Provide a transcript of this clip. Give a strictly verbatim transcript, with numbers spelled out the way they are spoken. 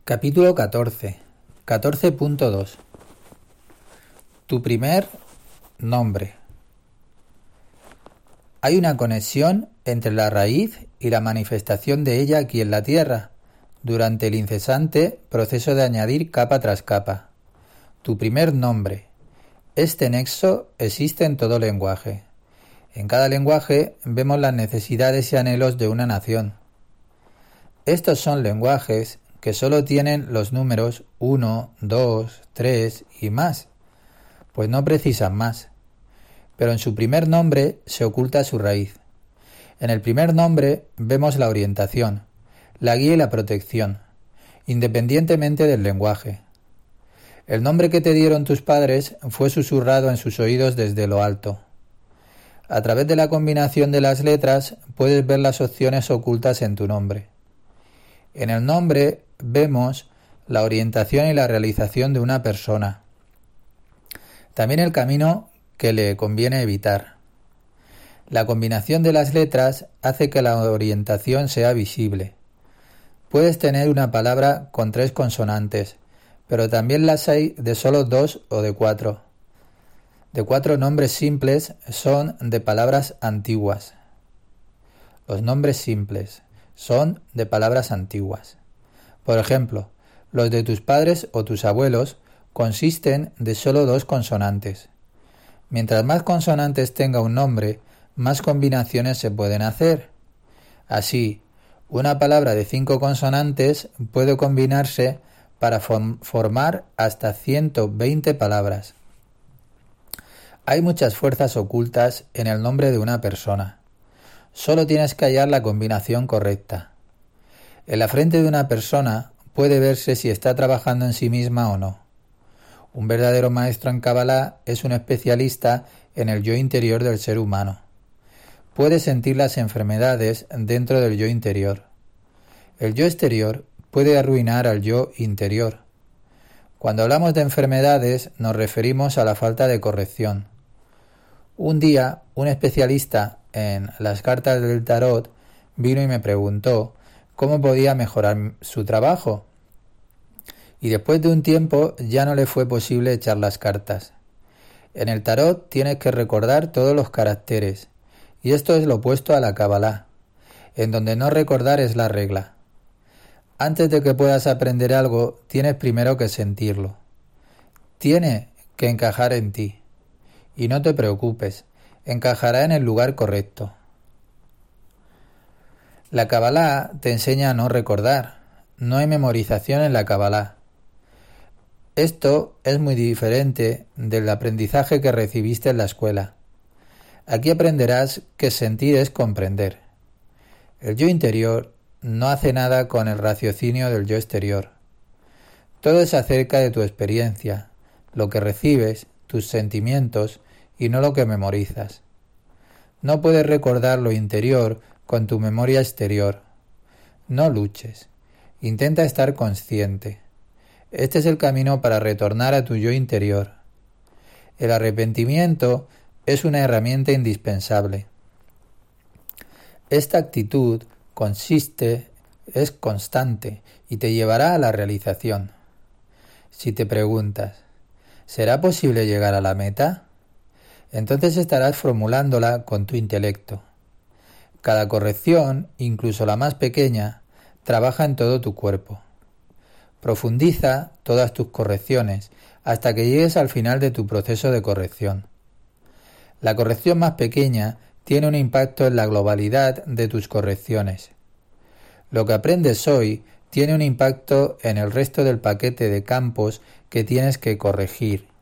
Capítulo catorce. catorce punto dos. Tu primer nombre. Hay una conexión entre la raíz y la manifestación de ella aquí en la Tierra, durante el incesante proceso de añadir capa tras capa. Tu primer nombre. Este nexo existe en todo lenguaje. En cada lenguaje vemos las necesidades y anhelos de una nación. Estos son lenguajes que solo tienen los números uno, dos, tres y más, pues no precisan más. Pero en su primer nombre se oculta su raíz. En el primer nombre vemos la orientación, la guía y la protección, independientemente del lenguaje. El nombre que te dieron tus padres fue susurrado en sus oídos desde lo alto. A través de la combinación de las letras puedes ver las opciones ocultas en tu nombre. En el nombre vemos la orientación y la realización de una persona. También el camino que le conviene evitar. La combinación de las letras hace que la orientación sea visible. Puedes tener una palabra con tres consonantes, pero también las hay de solo dos o de cuatro. De cuatro nombres simples son de palabras antiguas. Los nombres simples son de palabras antiguas. Por ejemplo, los de tus padres o tus abuelos consisten de solo dos consonantes. Mientras más consonantes tenga un nombre, más combinaciones se pueden hacer. Así, una palabra de cinco consonantes puede combinarse para form- formar hasta ciento veinte palabras. Hay muchas fuerzas ocultas en el nombre de una persona. Solo tienes que hallar la combinación correcta. En la frente de una persona puede verse si está trabajando en sí misma o no. Un verdadero maestro en Kabbalah es un especialista en el yo interior del ser humano. Puede sentir las enfermedades dentro del yo interior. El yo exterior puede arruinar al yo interior. Cuando hablamos de enfermedades nos referimos a la falta de corrección. Un día, un especialista en las cartas del tarot vino y me preguntó cómo podía mejorar su trabajo. Y después de un tiempo ya no le fue posible echar las cartas. En el tarot tienes que recordar todos los caracteres, y esto es lo opuesto a la Kabbalah, en donde no recordar es la regla. Antes de que puedas aprender algo, tienes primero que sentirlo. Tiene que encajar en ti. Y no te preocupes, encajará en el lugar correcto. La Kabbalah te enseña a no recordar. No hay memorización en la Kabbalah. Esto es muy diferente del aprendizaje que recibiste en la escuela. Aquí aprenderás que sentir es comprender. El yo interior no hace nada con el raciocinio del yo exterior. Todo es acerca de tu experiencia, lo que recibes, tus sentimientos y no lo que memorizas. No puedes recordar lo interior con tu memoria exterior. No luches. Intenta estar consciente. Este es el camino para retornar a tu yo interior. El arrepentimiento es una herramienta indispensable. Esta actitud consiste, es constante y te llevará a la realización. Si te preguntas, ¿será posible llegar a la meta? Entonces estarás formulándola con tu intelecto. Cada corrección, incluso la más pequeña, trabaja en todo tu cuerpo. Profundiza todas tus correcciones hasta que llegues al final de tu proceso de corrección. La corrección más pequeña tiene un impacto en la globalidad de tus correcciones. Lo que aprendes hoy tiene un impacto en el resto del paquete de campos que tienes que corregir.